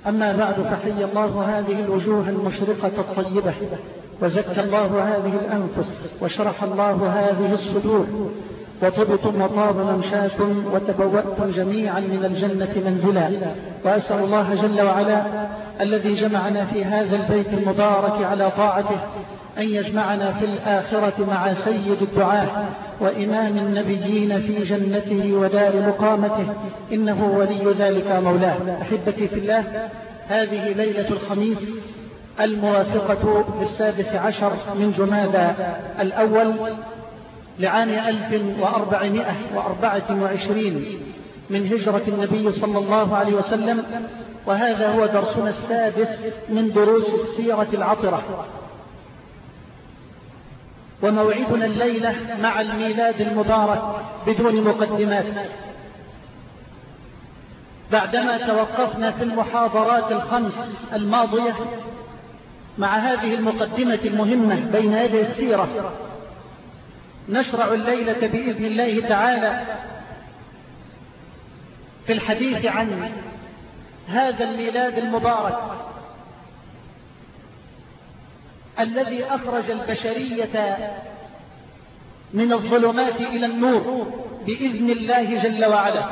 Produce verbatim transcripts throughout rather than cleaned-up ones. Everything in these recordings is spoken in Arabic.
أما بعد، فحي الله هذه الوجوه المشرقة الطيبة، وزكى الله هذه الأنفس، وشرح الله هذه الصدور، وطبتم وطاب ممشاكم، وتبوأتم جميعا من الجنة منزلا. وأسأل الله جل وعلا الذي جمعنا في هذا البيت المبارك على طاعته أن يجمعنا في الآخرة مع سيد الدعاة وإمام النبيين في جنته ودار مقامته، إنه ولي ذلك مولاه. أحبتي في الله، هذه ليلة الخميس الموافقة للسادس عشر من جمادى الأول لعام ألف وأربعمائة وأربعة وعشرين من هجرة النبي صلى الله عليه وسلم، وهذا هو درسنا السادس من دروس السيرة العطرة، وموعدنا الليلة مع الميلاد المبارك بدون مقدمات. بعدما توقفنا في المحاضرات الخمس الماضية مع هذه المقدمة المهمة بين يدي السيرة، نشرع الليلة بإذن الله تعالى في الحديث عن هذا الميلاد المبارك الذي أخرج البشرية من الظلمات إلى النور بإذن الله جل وعلا.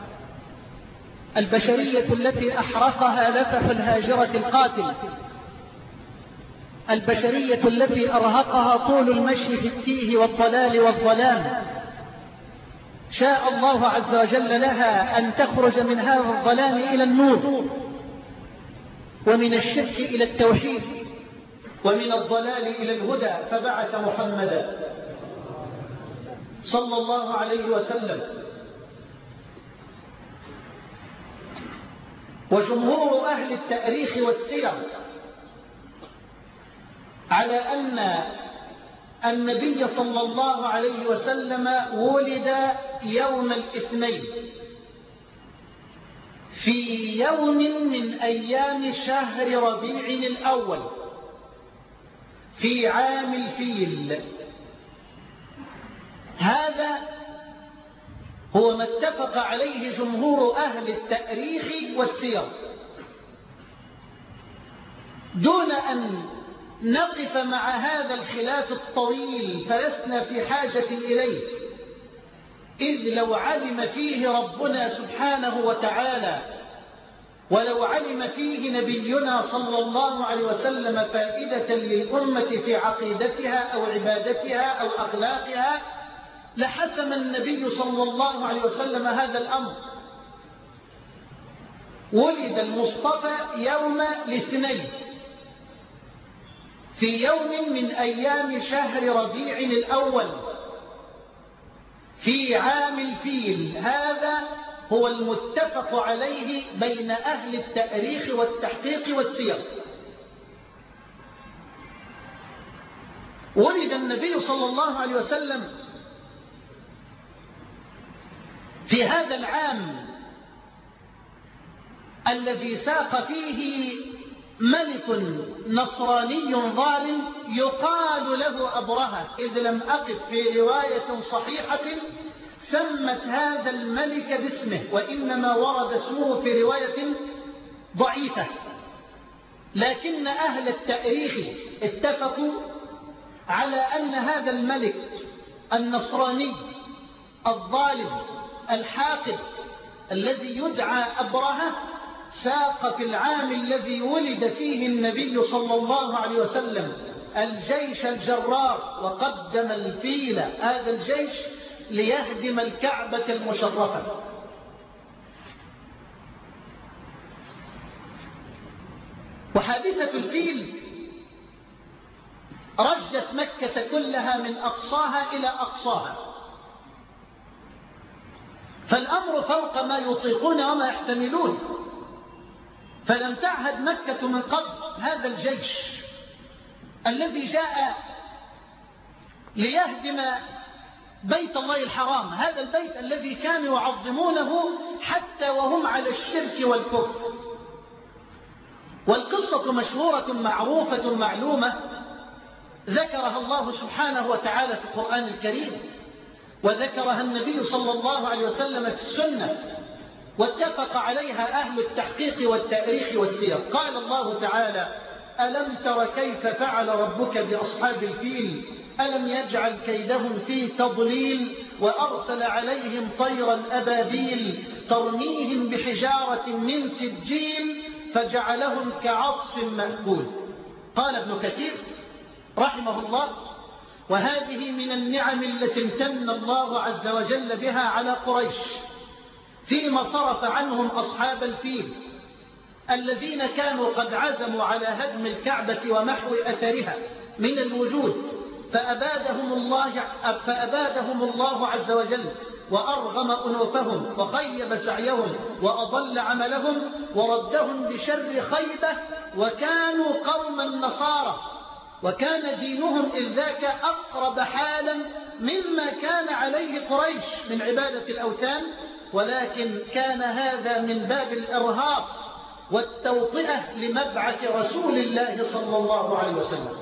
البشرية التي أحرقها لفح الهاجرة القاتل، البشرية التي أرهقها طول المشي في التيه والضلال والظلام، شاء الله عز وجل لها أن تخرج من هذا الظلام إلى النور، ومن الشرك إلى التوحيد، ومن الضلال إلى الهدى، فبعث محمدا صلى الله عليه وسلم. وجمهور أهل التاريخ والسير على أن النبي صلى الله عليه وسلم ولد يوم الاثنين في يوم من أيام شهر ربيع الأول في عام الفيل. هذا هو ما اتفق عليه جمهور أهل التاريخ والسير، دون أن نقف مع هذا الخلاف الطويل، فلسنا في حاجة إليه، إذ لو علم فيه ربنا سبحانه وتعالى ولو علم فيه نبينا صلى الله عليه وسلم فائدة للأمة في عقيدتها أو عبادتها أو أخلاقها لحسم النبي صلى الله عليه وسلم هذا الأمر. ولد المصطفى يوم الاثنين في يوم من أيام شهر ربيع الأول في عام الفيل. هذا هو المتفق عليه بين أهل التاريخ والتحقيق والسير. ولد النبي صلى الله عليه وسلم في هذا العام الذي ساق فيه ملك نصراني ظالم يقال له أبرهة، إذ لم أقف في رواية صحيحة سمت هذا الملك باسمه، وإنما ورد اسمه في رواية ضعيفة. لكن أهل التاريخ اتفقوا على أن هذا الملك النصراني الظالم الحاقد الذي يدعى أبرهة ساق في العام الذي ولد فيه النبي صلى الله عليه وسلم الجيش الجرار، وقدم الفيل هذا الجيش ليهدم الكعبة المشرفة. وحادثة الفيل رجت مكة كلها من أقصاها إلى أقصاها، فالأمر فوق ما يطيقون وما يحتملون. فلم تعهد مكة من قبل هذا الجيش الذي جاء ليهدم بيت الله الحرام، هذا البيت الذي كانوا يعظمونه حتى وهم على الشرك والكفر. والقصة مشهورة معروفة معلومة ذكرها الله سبحانه وتعالى في القرآن الكريم، وذكرها النبي صلى الله عليه وسلم في السنة. واتفق عليها أهل التحقيق والتاريخ والسير. قال الله تعالى: ألم تر كيف فعل ربك بأصحاب الفيل ألم يجعل كيدهم في تضليل وأرسل عليهم طيرا أبابيل ترميهم بحجارة من سجيل فجعلهم كعصف مأكول. قال ابن كثير رحمه الله: وهذه من النعم التي امتن الله عز وجل بها على قريش فيما صرف عنهم أصحاب الفيل الذين كانوا قد عزموا على هدم الكعبة ومحو أثرها من الوجود، فأبادهم الله, فأبادهم الله عز وجل وأرغم أنوفهم وخيب سعيهم وأضل عملهم وردهم بشر خيبة، وكانوا قوما نصارى، وكان دينهم إذ ذاك أقرب حالا مما كان عليه قريش من عبادة الأوثان، ولكن كان هذا من باب الإرهاص والتوطئة لمبعث رسول الله صلى الله عليه وسلم.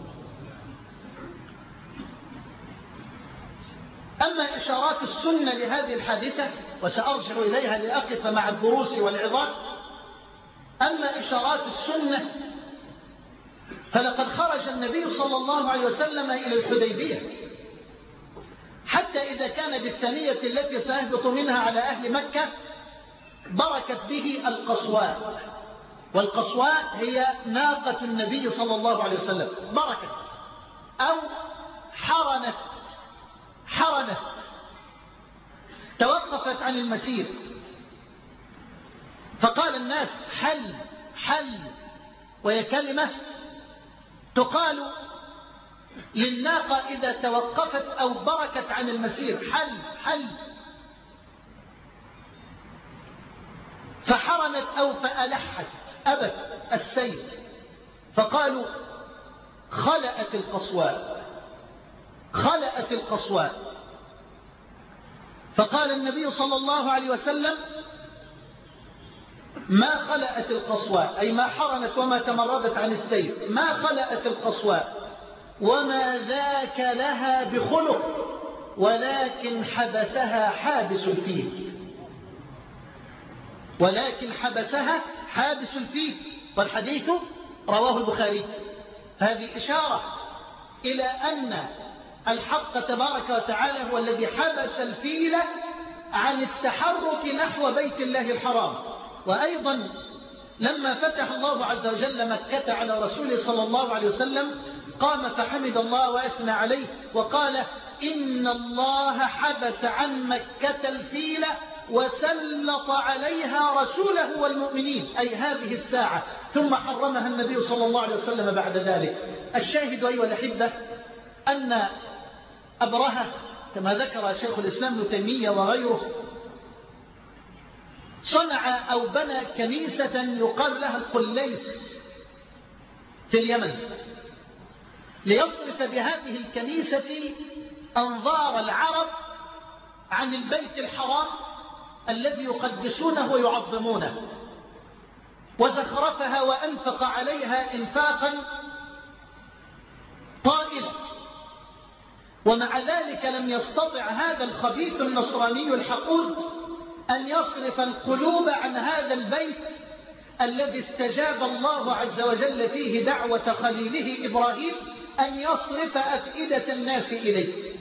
أما إشارات السنة لهذه الحادثة وسأرجع إليها لأقف مع الدروس والعظات. أما إشارات السنة فلقد خرج النبي صلى الله عليه وسلم إلى الحديبية، حتى إذا كان بالثانية التي سيهبط منها على أهل مكة بركت به القصواء، والقصواء هي ناقة النبي صلى الله عليه وسلم، بركت أو حرنت حرنت توقفت عن المسير، فقال الناس: حل حل، وهي كلمة تقال للناقة إذا توقفت أو بركت عن المسير، حل حل. فحرنت أو فألحت أبت السير، فقالوا: خلأت القصواء خلأت القصواء. فقال النبي صلى الله عليه وسلم: ما خلأت القصواء، أي ما حرنت وما تمردت عن السير، ما خلأت القصواء وما ذاك لها بخلق، ولكن حبسها حابس الفيل ولكن حبسها حابس الفيل والحديث رواه البخاري. هذه إشارة إلى أن الحق تبارك وتعالى هو الذي حبس الفيل عن التحرك نحو بيت الله الحرام. وأيضا لما فتح الله عز وجل مكة على رسوله صلى الله عليه وسلم قام فحمد الله وأثنى عليه وقال: إن الله حبس عن مكة الفيل وسلط عليها رسوله والمؤمنين، أي هذه الساعة، ثم حرمها النبي صلى الله عليه وسلم بعد ذلك. الشاهد أيها الأحبة أن أبرهة كما ذكر شيخ الإسلام ابن تيمية وغيره صنع أو بنى كنيسة يقال لها القليس في اليمن، ليصرف بهذه الكنيسة أنظار العرب عن البيت الحرام الذي يقدسونه ويعظمونه، وزخرفها وأنفق عليها إنفاقا طائلا، ومع ذلك لم يستطع هذا الخبيث النصراني الحقود أن يصرف القلوب عن هذا البيت الذي استجاب الله عز وجل فيه دعوة خليله إبراهيم أن يصرف أفئدة الناس إليه.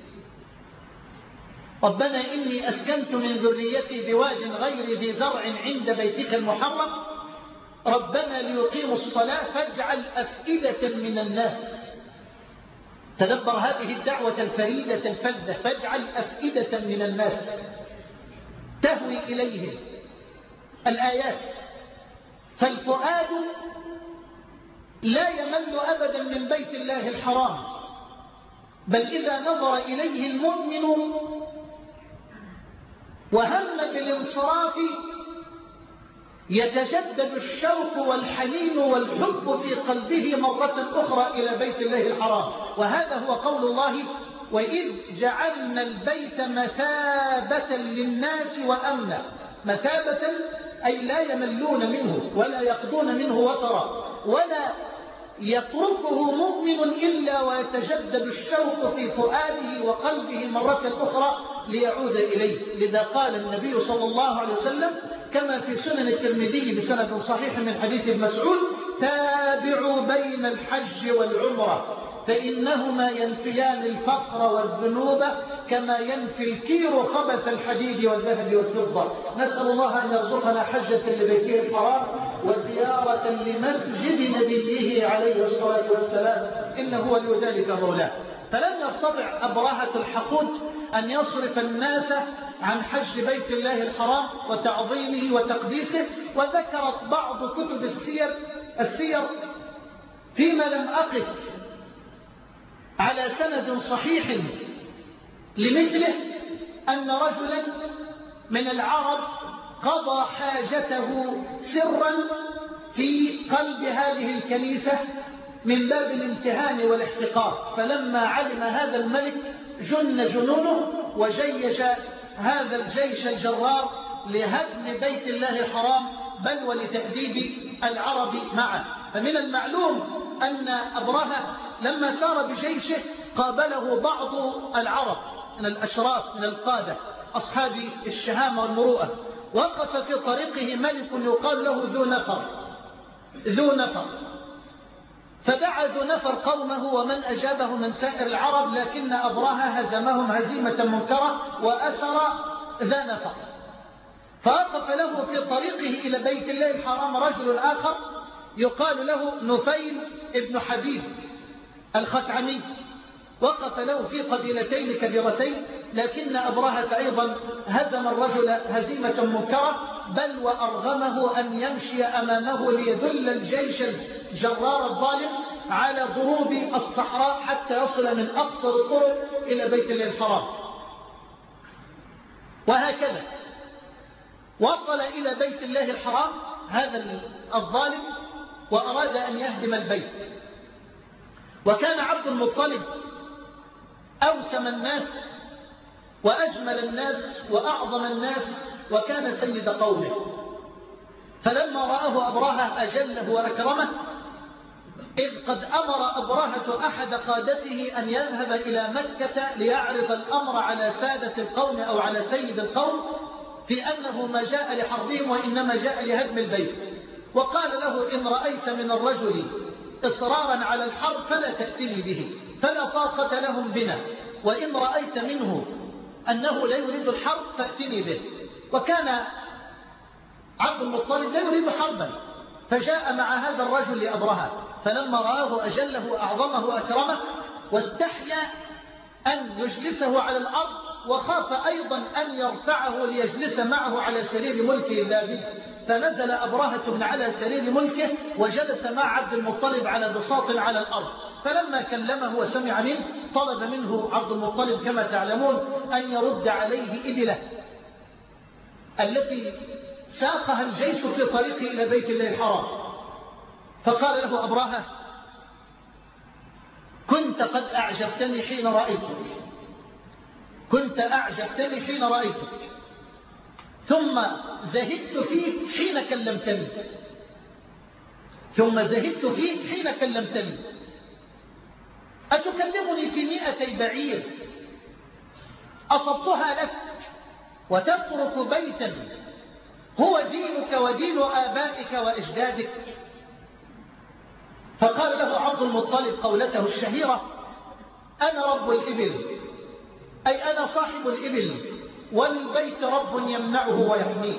ربنا إني أسكنت من ذريتي بواد غير ذي زرع عند بيتك المحرم ربنا ليقيموا الصلاة فاجعل أفئدة من الناس. تدبر هذه الدعوة الفريدة الفذة، فاجعل أفئدة من الناس تهوي إليهم الآيات. فالفؤاد لا يمل أبدا من بيت الله الحرام، بل إذا نظر إليه المؤمن وهم بالانصراف يتجدد الشوق والحنين والحب في قلبه مرة أخرى إلى بيت الله الحرام. وهذا هو قول الله: وإذ جعلنا البيت مثابة للناس وأمنا. مثابة أي لا يملون منه ولا يقضون منه وطرا، ولا يتركه مؤمن إلا ويتجدد الشوق في فؤاده وقلبه مرة أخرى ليعود إليه. لذا قال النبي صلى الله عليه وسلم كما في سنن الترمذي بسند صحيح من حديث ابن مسعود: تابعوا بين الحج والعمرة فإنهما ينفيان الفقر والذنوب كما ينفي الكير خبث الحديد والذهب والفضة. نسأل الله أن يرزقنا حجة لبيته الحرام وزيارة لمسجد نبيه عليه الصلاة والسلام، إنه ولي ذلك مولاه. فلم يستطع أبرهة الحقود أن يصرف الناس عن حج بيت الله الحرام وتعظيمه وتقديسه. وذكرت بعض كتب السير السير فيما لم أقف على سند صحيح لمثله أن رجلا من العرب قضى حاجته سرا في قلب هذه الكنيسة من باب الامتهان والاحتقار، فلما علم هذا الملك جن جنونه وجيش هذا الجيش الجرار لهدم بيت الله الحرام بل ولتأديب العرب معه. فمن المعلوم أن أبرهة لما سار بجيشه قابله بعض العرب من الأشراف من القادة أصحاب الشهامة والمروءة. وقف في طريقه ملك يقال له ذو نفر ذو نفر فدعا ذو نفر قومه ومن أجابه من سائر العرب، لكن أبرهة هزمهم هزيمة منكرة وأسر ذا نفر. فوقف له في طريقه إلى بيت الله الحرام رجل آخر يقال له نفيل ابن حبيب الخثعمي، وقف له في قبيلتين كبيرتين، لكن أبرهة أيضا هزم الرجل هزيمة منكرة بل وأرغمه أن يمشي أمامه ليدل الجيش الجرار الظالم على ضروب الصحراء حتى يصل من أقصر الطرق إلى بيت الله الحرام. وهكذا وصل إلى بيت الله الحرام هذا الظالم وأراد أن يهدم البيت. وكان عبد المطلب أوسم الناس وأجمل الناس وأعظم الناس وكان سيد قومه. فلما رآه أبرهة أجله وأكرمه، إذ قد أمر أبرهة أحد قادته أن يذهب إلى مكة ليعرض الأمر على سادة القوم أو على سيد القوم في أنه ما جاء لحربهم وإنما جاء لهدم البيت. وقال له: إن رأيت من الرجل إصرارا على الحرب فلا تأتني به، فلا طاقة لهم بنا، وإن رأيت منه أنه لا يريد الحرب فأتني به. وكان عبد المطلب لا يريد حربا، فجاء مع هذا الرجل لأبرهة، فلما رآه أجله وأعظمه وأكرمه واستحيا أن يجلسه على الأرض، وخاف أيضا أن يرفعه ليجلس معه على سرير ملكه الذهبي، فنزل أبرهة من على سرير ملكه وجلس مع عبد المطلب على بساط على الأرض. فلما كلمه وسمع منه طلب منه عبد المطلب كما تعلمون أن يرد عليه إبله التي ساقها الجيش في طريقه إلى بيت الله الحرام. فقال له أبرهة: كنت قد أعجبتني حين رأيتك كنت أعجبتني حين رأيتك ثم زهدت فيك حين كلمتني ثم زهدت فيك حين كلمتني أتكلمني في مئتي بعير أصبتها لك وتترك بيتا هو دينك ودين آبائك وأجدادك؟ فقال له عبد المطلب قولته الشهيرة: أنا رب الإبل، أي أنا صاحب الإبل، والبيت رب يمنعه ويحميه.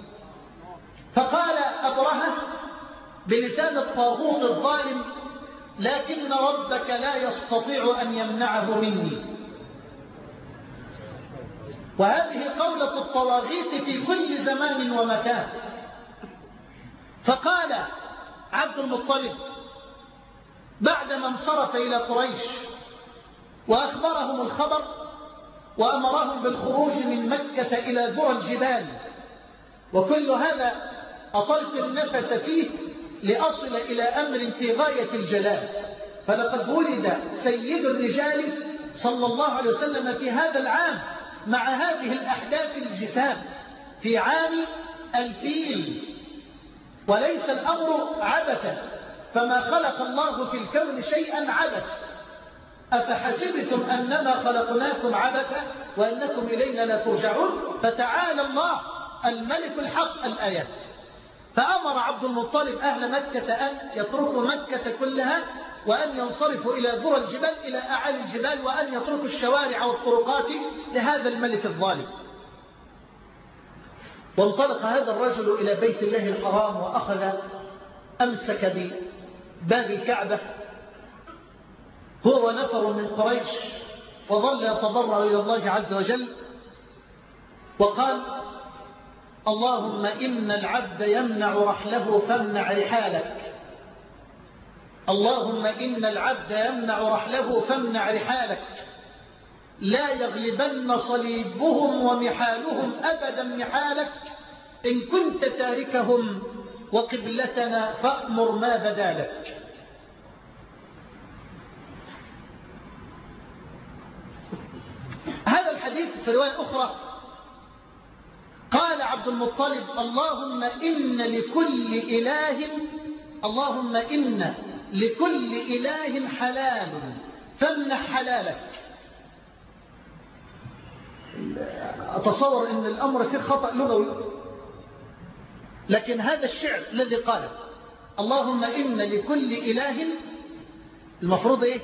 فقال أبرهة بلسان الطاغوت الظالم: لكن ربك لا يستطيع أن يمنعه مني. وهذه قولة الطواغيت في كل زمان ومكان. فقال عبد المطلب بعدما انصرف إلى قريش وأخبرهم الخبر وأمرهم بالخروج من مكة إلى ذرى الجبال، وكل هذا أطلت النفس فيه لأصل إلى أمر في غاية الجلال. فلقد ولد سيد الرجال صلى الله عليه وسلم في هذا العام مع هذه الأحداث الجسام في عام الفيل، وليس الأمر عبثا، فما خلق الله في الكون شيئا عبث، أفحسبتم أنما خلقناكم عبثا وأنكم إلينا لا ترجعون فتعالى الله الملك الحق. الآيات. فأمر عبد المطلب أهل مكة أن يتركوا مكة كلها وأن ينصرفوا إلى ذرى الجبال إلى أعالي الجبال وأن يتركوا الشوارع والطرقات لهذا الملك الظالم. وانطلق هذا الرجل إلى بيت الله الحرام وأخذ أمسك بباب الكعبة هو ونفر من قريش وظل يتضرع إلى الله عز وجل وقال: اللهم إن العبد يمنع رحله فامنع رحالك. اللهم إن العبد يمنع رحله فامنع رحالك. لا يغلبن صليبهم ومحالهم أبدا محالك. إن كنت تاركهم وقبلتنا فأمر ما بدالك. هذا الحديث في رواية أخرى قال عبد المطلب: اللهم إن لكل إله اللهم إن لكل إله حلال فامنح حلالك. أتصور أن الأمر فيه خطأ لغوي، لكن هذا الشعر الذي قاله اللهم إن لكل إله المفروض إيه؟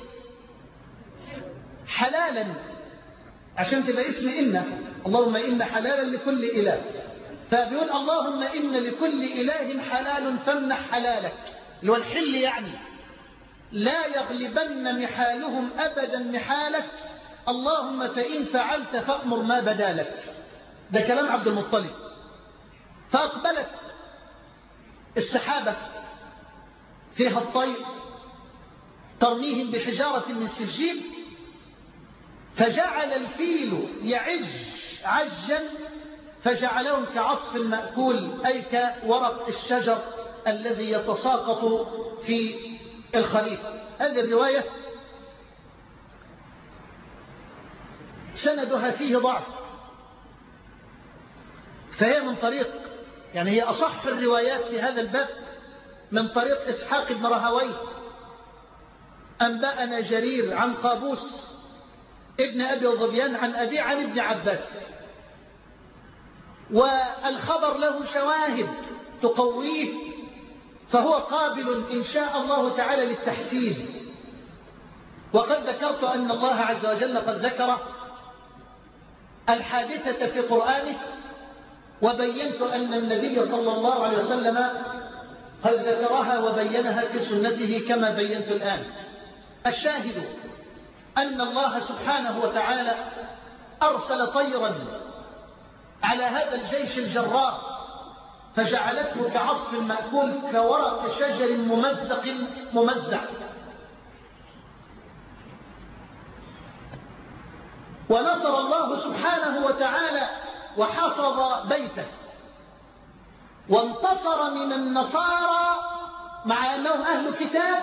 حلالا، عشان تبقى اسم إن. اللهم إن حلالا لكل إله، فبيقول اللهم إن لكل إله حلال فامنح حلالك، اللي هو الحل يعني. لا يغلبن محالهم أبدا محالك. اللهم فإن فعلت فأمر ما بدالك. ده كلام عبد المطلب. فأقبلت السحابة فيها الطير ترميهم بحجارة من سجيل، فجعل الفيل يعج عجا فجعلهم كعصف مأكول، أي كورق الشجر الذي يتساقط في الخريف. هذه الرواية سندها فيه ضعف، فهي من طريق يعني هي أصح الروايات في هذا الباب من طريق إسحاق بن راهويه. أنبأنا جرير عن قابوس ابن أبي ظبيان عن أبي عن ابن عباس، والخبر له شواهد تقويه، فهو قابل إن شاء الله تعالى للتحسين. وقد ذكرت أن الله عز وجل قد ذكر الحادثة في قرآنه، وبينت أن النبي صلى الله عليه وسلم قد ذكرها وبينها في سنته كما بينت الآن. الشاهد أن الله سبحانه وتعالى أرسل طيرا على هذا الجيش الجراء فجعلته كعصف مأكول كورق شجر ممزق ممزع. ونصر الله سبحانه وتعالى وحفظ بيته، وانتصر من النصارى مع أنهم أهل كتاب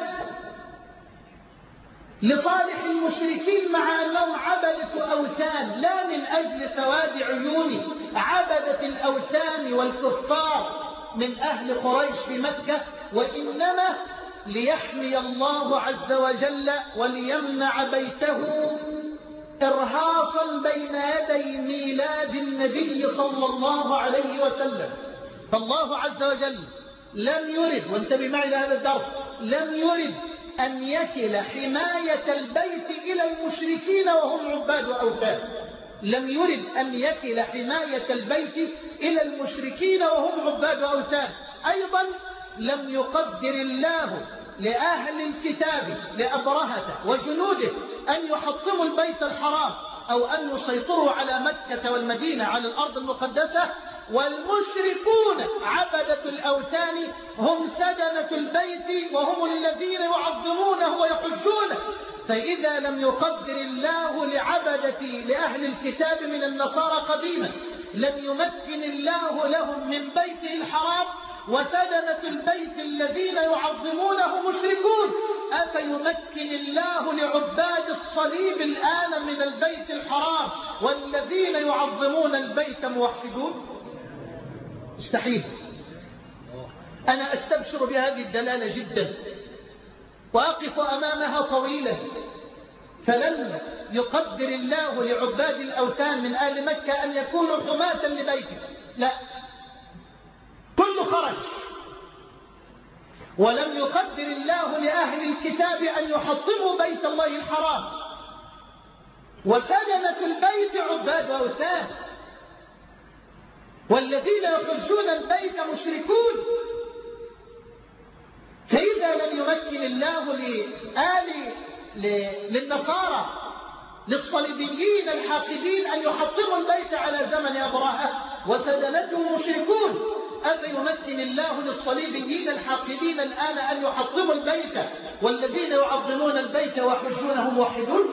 لصالح المشركين مع أنهم عبدة أوثان، لا من أجل سواد عيون عبدة الأوثان والكفار من أهل قريش في مكة، وإنما ليحمي الله عز وجل وليمنع بيته إرهاصا بين يدي ميلاد النبي صلى الله عليه وسلم. فالله عز وجل لم يرد، وانتبه معي لهذا الدرس، لم يرد أن يكل حماية البيت إلى المشركين وهم عباد أوثان. لم يرد أن يكل حماية البيت إلى المشركين وهم عباد أوثان. أيضا لم يقدر الله لأهل الكتاب لأبرهة وجنوده أن يحطموا البيت الحرام أو أن يسيطروا على مكة والمدينة على الأرض المقدسة، والمشركون عبدة الأوثان هم سدنة البيت وهم الذين يعظمونه ويحجونه. فإذا لم يقدر الله لعبدة لأهل الكتاب من النصارى قديما، لم يمكن الله لهم من بيته الحرام، وسدنة البيت الذين يعظمونه مشركون، أفيمكن الله لعباد الصليب الآن من البيت الحرام والذين يعظمون البيت موحدون؟ مستحيل. أنا أستبشر بهذه الدلالة جدا وأقف أمامها طويلا، فلم يقدر الله لعباد الأوثان من آل مكة أن يكونوا حماة لبيته، لا، كل خرج. ولم يقدر الله لأهل الكتاب أن يحطموا بيت الله الحرام، وسجنة البيت عباد أوثان، والذين يحجون البيت مشركون. فإذا لم يمكن الله لآل للنصارى للصليبيين الحاقدين أن يحطموا البيت على زمن أبرهة وسجنته مشركون، أفيمكن الله للصليبيين الحاقدين الآن أن يحطموا البيت والذين يعظمون البيت ويحجونه موحدون؟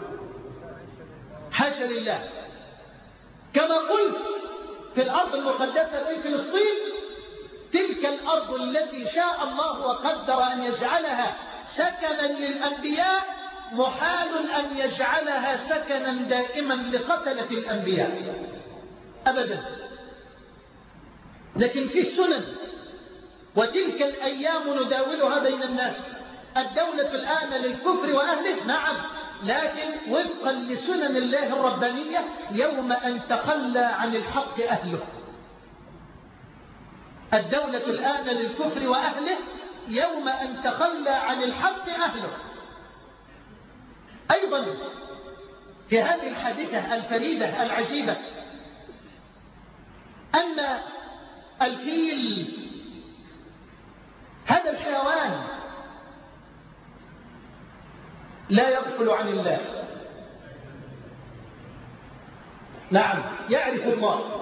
حاشا لله. كما قلت في الأرض المقدسة في فلسطين، تلك الأرض التي شاء الله وقدر أن يجعلها سكنا للأنبياء، محال أن يجعلها سكنا دائما لقتلة الأنبياء أبدا. لكن في سنن، وتلك الأيام نداولها بين الناس. الدولة الآن للكفر وأهله، نعم، لكن وفقا لسنن الله الربانية يوم أن تخلى عن الحق أهله. الدولة الآن للكفر وأهله يوم أن تخلى عن الحق أهله. أيضا في هذه الحادثة الفريدة العجيبة أن الفيل، هذا الحيوان لا يغفل عن الله، نعم يعرف الله.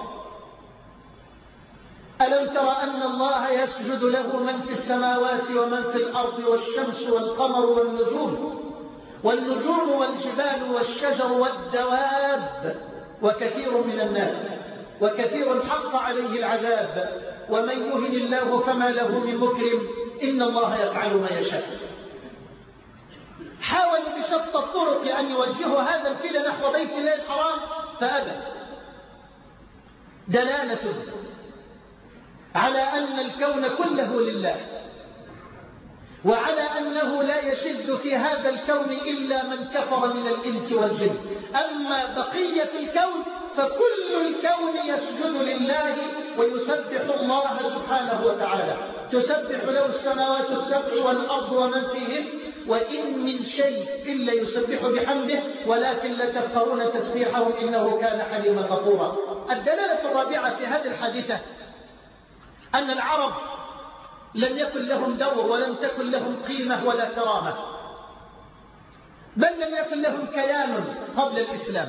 ألم تر أن الله يسجد له من في السماوات ومن في الأرض والشمس والقمر والنجوم والنجوم والجبال والشجر والدواب وكثير من الناس، وكثير حق عليه العذاب، ومن يهن الله فما له من مكرم، إن الله يفعل ما يشاء. حاولوا بشتى الطرق أن يوجهوا هذا الفيل نحو بيت الله الحرام فأبى. دلالة على أن الكون كله لله، وعلى أنه لا يشد في هذا الكون إلا من كفر من الإنس والجن. أما بقية الكون فكل الكون يسجد لله ويسبح الله سبحانه وتعالى. تسبح له السماوات السبع والأرض ومن فيهن، وإن من شيء إلا يسبح بحمده ولكن لا تفقهون تسبيحهم إنه كان حليما غفورا. الدلالة الرابعة في هذه الحادثة أن العرب لم يكن لهم دور ولم تكن لهم قيمة ولا كرامة، بل لم يكن لهم كيان قبل الإسلام.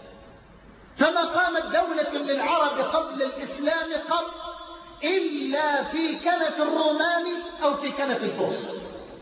فما قامت دولة للعرب قبل الإسلام قط إلا في كنف الرومان أو في كنف الفرس.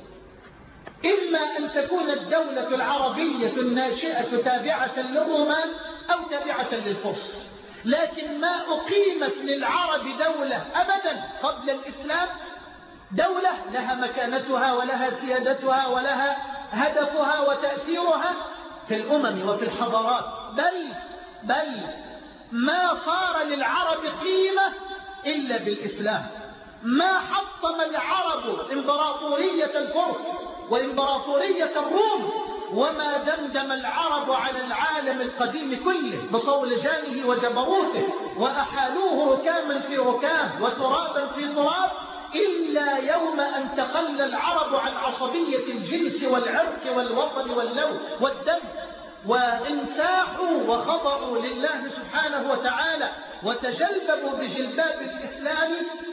إما أن تكون الدولة العربية الناشئة تابعة للرومان أو تابعة للفرس، لكن ما أقيمت للعرب دولة أبدا قبل الإسلام، دولة لها مكانتها ولها سيادتها ولها هدفها وتأثيرها في الأمم وفي الحضارات، بل بل ما صار للعرب قيمة إلا بالإسلام. ما حطم العرب إمبراطورية الفرس وإمبراطورية الروم، وما دمدم العرب على العالم القديم كله بصولجانه وجبروته وأحالوه ركاما في ركام وترابا في تراب، إلا يوم أن تخلى العرب عن عصبية الجنس والعرق والوطن واللون والدم، وانساحوا وخضعوا لله سبحانه وتعالى وتجلبوا بجلباب الإسلام،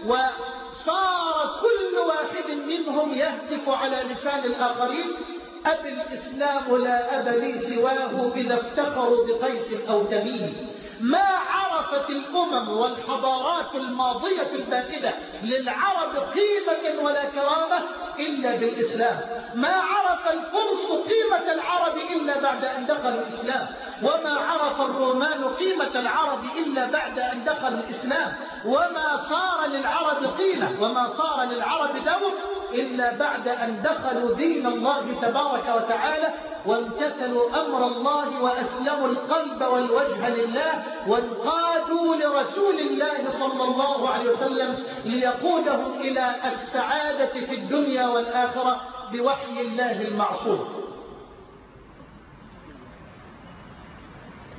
وصار كل واحد منهم يهتف على لسان الآخرين: أبي الإسلام لا أب لي سواه إذا افتخروا بقيس أو تميم. ما عرفت الأمم والحضارات الماضية البائدة للعرب قيمة ولا كرامة إلا بالإسلام. ما عرف الفرس قيمة العرب إلا بعد أن دخلوا الإسلام، وما عرف الرومان قيمة العرب إلا بعد أن دخلوا الإسلام، وما صار للعرب قيمة وما صار للعرب دور إلا بعد أن دخلوا دين الله تبارك وتعالى وامتثلوا أمر الله وأسلموا القلب والوجه لله وانقادوا لرسول الله صلى الله عليه وسلم ليقودهم إلى السعادة في الدنيا والآخرة بوحي الله المعصوم.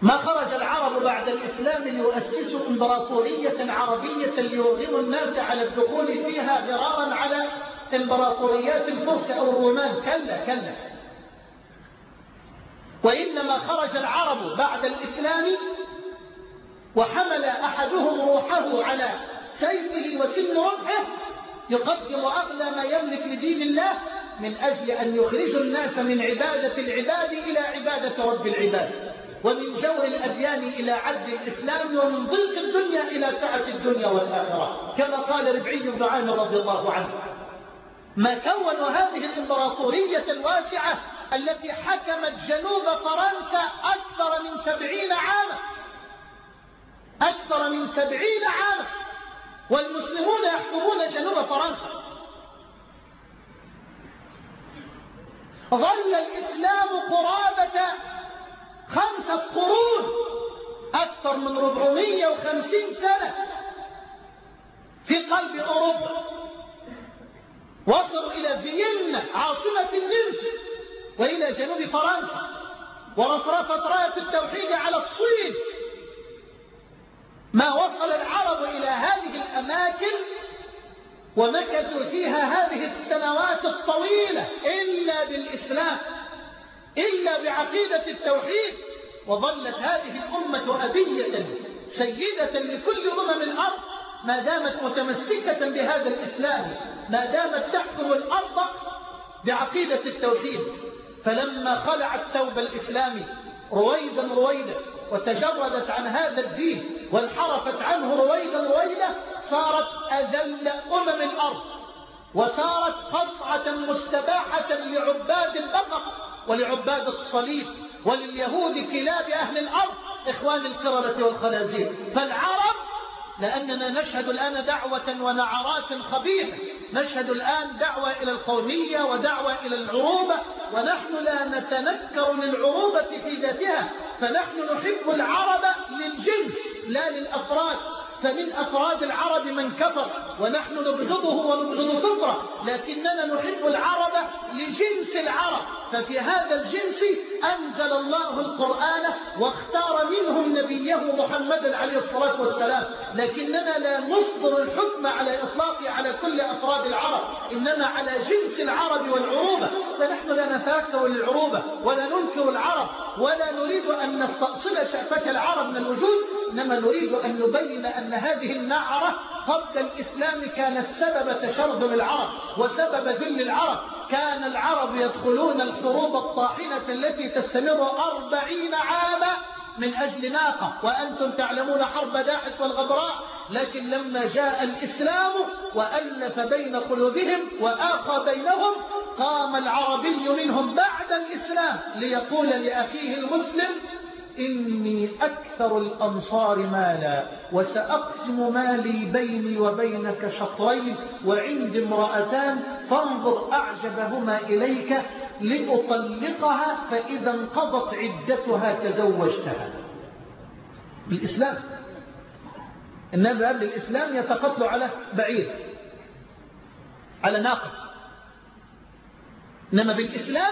ما خرج العرب بعد الإسلام ليؤسسوا إمبراطورية عربية ليرغموا الناس على الدخول فيها غرارا على إمبراطوريات الفرس أو الرومان، كلا كلا. وإنما خرج العرب بعد الإسلام وحمل أحدهم روحه على سيفه وسن رمحه يقدم أغلى ما يملك لدين الله من أجل أن يخرجوا الناس من عبادة العباد إلى عبادة رب العباد، ومن جور الأديان إلى عدل الإسلام، ومن ضيق الدنيا إلى سعة الدنيا والآخرة، كما قال ربعي بن عامر رضي الله عنه. ما كونوا هذه الإمبراطورية الواسعة التي حكمت جنوب فرنسا أكثر من سبعين عاما، أكثر من سبعين عاما، والمسلمون يحكمون جنوب فرنسا. ظل الإسلام قرابة خمسة قرون، أكثر من أربعمائة وخمسين سنة في قلب أوروبا. وصلوا إلى فيينا عاصمة النمسا وإلى جنوب فرنسا، ورفرفت راية التوحيد على الصين. ما وصل العرب إلى هذه الأماكن ومكثوا فيها هذه السنوات الطويلة إلا بالإسلام، إلا بعقيدة التوحيد. وظلت هذه الأمة أبية سيدة لكل أمم الأرض ما دامت متمسكة بهذا الإسلام، ما دامت تحكم الأرض بعقيدة التوحيد. فلما خلعت ثوب الإسلام رويدا رويدا وتجردت عن هذا الدين وانحرفت عنه رويدا رويدا، صارت أذل أمم الأرض، وصارت قصعة مستباحة لعباد البقر ولعباد الصليب ولليهود كلاب أهل الأرض إخوان القردة والخنازير. فالعرب، لأننا نشهد الآن دعوة ونعرات خبيثة، نشهد الآن دعوة إلى القومية ودعوة إلى العروبة، ونحن لا نتنكر للعروبة في ذاتها، فنحن نحب العرب للجنس لا للأفراد. فمن أفراد العرب من كفر ونحن نبغضه ونبغض كفره، لكننا نحب العرب لجنس العرب. ففي هذا الجنس أنزل الله القرآن واختار منهم نبيه محمد عليه الصلاة والسلام. لكننا لا نصدر الحكم على إطلاقه على كل أفراد العرب، إنما على جنس العرب والعروبة. فنحن لا نتأكد للعروبة ولا ننكر العرب ولا نريد أن نستأصل شأفة العرب من الوجود، إنما نريد أن نبين أن هذه النعرة قبل الإسلام كانت سبب تشرذم العرب وسبب ذل العرب. كان العرب يدخلون الحروب الطاحنة التي تستمر أربعين عاما من أجل ناقة، وأنتم تعلمون حرب داحس والغبراء. لكن لما جاء الإسلام وألف بين قلوبهم وآخى بينهم، قام العربي منهم بعد الإسلام ليقول لأخيه المسلم: إني أكثر الأنصار مالا وسأقسم مالي بيني وبينك شطرين، وعندي امرأتان فانظر أعجبهما إليك لأطلقها، فإذا انقضت عدتها تزوجتها. بالإسلام النبي قبل الإسلام يتقتل على بعير، على ناقة، إنما بالإسلام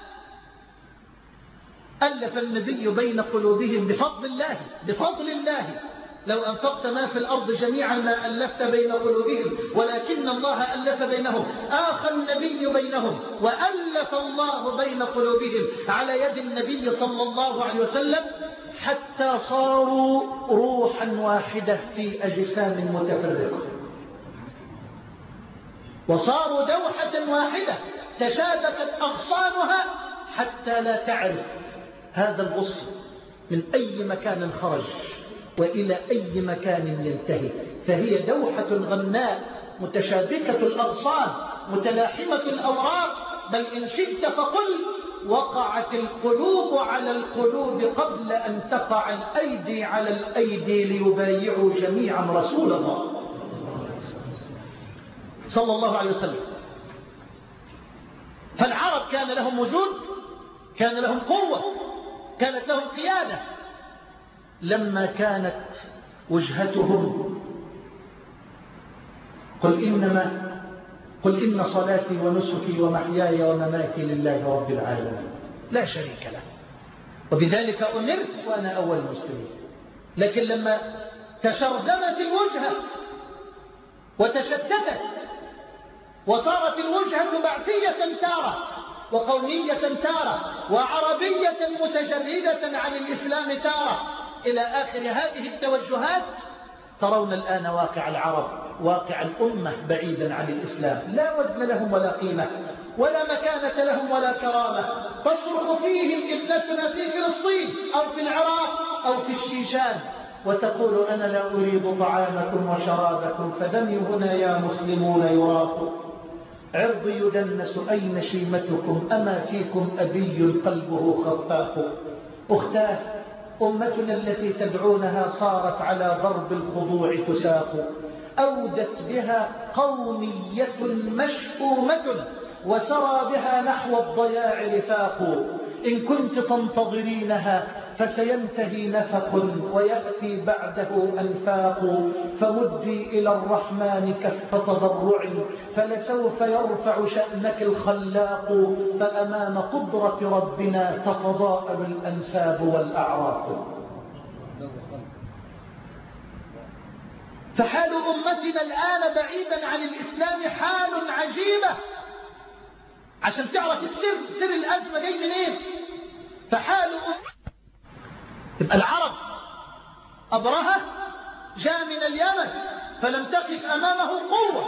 ألف النبي بين قلوبهم بفضل الله، بفضل الله. لو أنفقت ما في الأرض جميعا ما ألفت بين قلوبهم ولكن الله ألف بينهم. آخى النبي بينهم وألف الله بين قلوبهم على يد النبي صلى الله عليه وسلم، حتى صاروا روحا واحدة في أجسام متفرقة، وصاروا دوحة واحدة تشابكت أغصانها حتى لا تعرف هذا الغصن من أي مكان خرج وإلى أي مكان ينتهي. فهي دوحة غناء متشابكة الأغصان متلاحمة الأوراق، بل إن شئت فقل وقعت القلوب على القلوب قبل أن تقع الأيدي على الأيدي ليبايعوا جميعا رسول الله صلى الله عليه وسلم. فالعرب كان لهم وجود، كان لهم قوة، كانت لهم قيادة. لما كانت وجهتهم قل إنما قل إن صلاتي ونسكي ومحياي ومماتي لله رب العالمين لا شريك له وبذلك أمرت وأنا أول المسلمين. لكن لما تشرذمت الوجهة وتشتتت وصارت الوجهة بعثية تارة وقومية تارة وعربية متجردة عن الإسلام تارة إلى آخر هذه التوجهات، ترون الآن واقع العرب، واقع الأمة بعيدا عن الإسلام، لا وزن لهم ولا قيمة ولا مكانة لهم ولا كرامة. تصرخ فيهم ابنتنا في فلسطين أو في العراق أو في الشيشان وتقول أنا لا أريد طعامكم وشرابكم فدمي هنا يا مسلمون يراق، عرضي يدنس أين شيمتكم أما فيكم أبي قلبه خفاق. أختاه أمتنا التي تدعونها صارت على ضرب الخضوع تساق، أودت بها قومية مشؤومة وسرى بها نحو الضياع رفاق. إن كنت تنتظرينها فسينتهي نفق ويأتي بعده أنفاق، فمدي إلى الرحمن كف تضرع فلسوف يرفع شأنك الخلاق، فأمام قدرة ربنا تتضاءل الأنساب والأعراق. فحال أمتنا الآن بعيدا عن الإسلام حال عجيبة. عشان تعرف السر، سر الأزمة جاي منين. فحال أمتنا تبقى العرب أبرهة جاء من اليمن فلم تقف أمامه قوة،